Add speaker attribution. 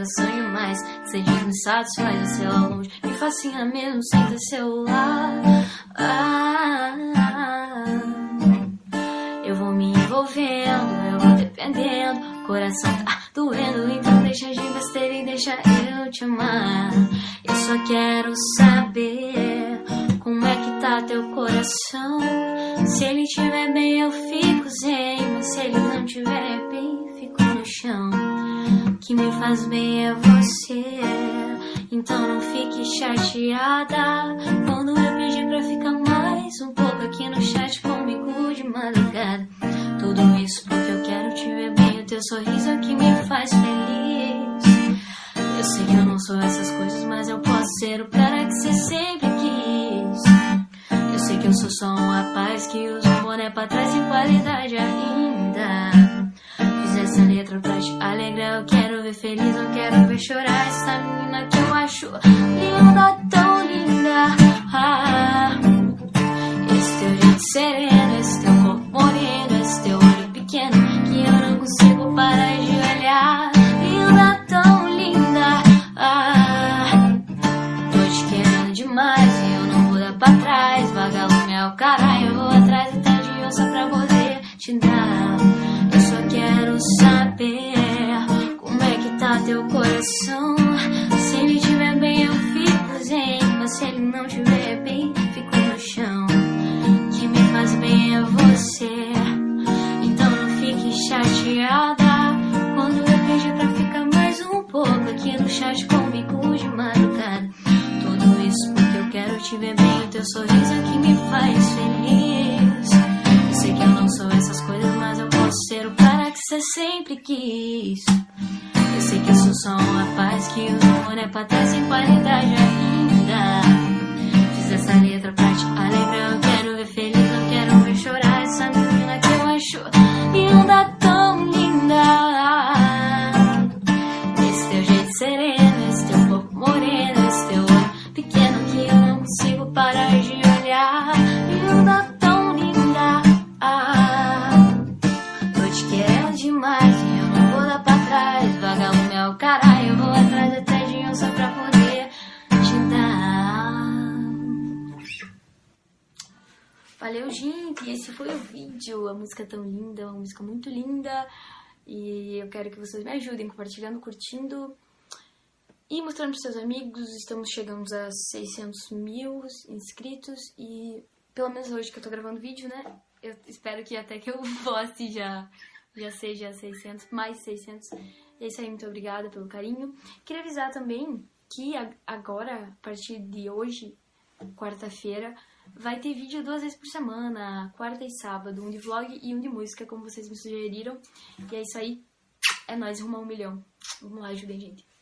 Speaker 1: sonho mais. Ser digno me satisfaz, você lá longe me fascina mesmo sem ter celular. Eu vou me envolvendo, eu vou dependendo. Coração tá doendo, então deixa de besteira e deixa eu te amar. Eu só quero saber como é que tá teu coração. Se ele estiver bem eu fico zen, mas se ele não estiver bem fico no chão. O que me faz bem é você, então não fique chateada quando eu pedir pra ficar mais um pouco aqui no chat comigo de madrugada. Tudo isso porque eu quero te ver bem, o teu sorriso é o que me faz feliz. Eu sei que eu não sou essas coisas, mas eu posso ser o cara que você sempre quis. Eu sei que eu sou só um rapaz que usa um boné pra trás sem qualidade ainda. Fiz essa letra pra te alegrar, eu quero ver feliz, não quero ver chorar. Essa menina que eu acho linda, tão linda. Esse teu jeito sereno, esse teu corpo moreno, esse teu olho pequeno que eu não consigo parar de olhar. Linda, tão linda. Tô te querendo demais e eu não vou dar pra trás. Vagalume é o caralho, eu vou atrás até de onça pra poder te dar. Eu só quero saber como é que tá teu coração. Se ele estiver bem eu fico zen, mas se ele não estiver bem fico no chão. O que me faz bem é você, então não fique chateada quando eu pedir pra ficar mais um pouco aqui no chat comigo de madrugada. Tudo isso porque eu quero te ver bem, o teu sorriso é o que me faz feliz. Eu sei que eu não sou essas coisas, mas eu posso ser o cara que você sempre quis. Eu sei que eu sou só um rapaz que usa um boné pra trás sem qualidade ainda. Fiz essa letra pra te alegrar, eu quero ver feliz, não quero ver chorar. Essa menina que eu acho linda, tão linda. Esse teu jeito sereno, esse teu corpo moreno, esse teu olho pequeno que eu não consigo parar de olhar. Linda, tão linda. Tô te querendo demais e eu não vou dar pra trás. Vagalume é o caralho, eu vou atrás até de onça pra poder te dar. Valeu, gente, esse foi o vídeo. A música é tão linda, uma música muito linda. E eu quero que vocês me ajudem compartilhando, curtindo e mostrando para seus amigos. Estamos chegando a 600 mil inscritos e pelo menos hoje que eu tô gravando vídeo, né? Eu espero que até que eu poste já seja 600, mais 600. É isso aí, muito obrigada pelo carinho. Queria avisar também que agora, a partir de hoje, quarta-feira, vai ter vídeo 2 vezes por semana, quarta e sábado, um de vlog e um de música, como vocês me sugeriram. E é isso aí, é nóis, rumo a 1 milhão. Vamos lá, ajudem, gente.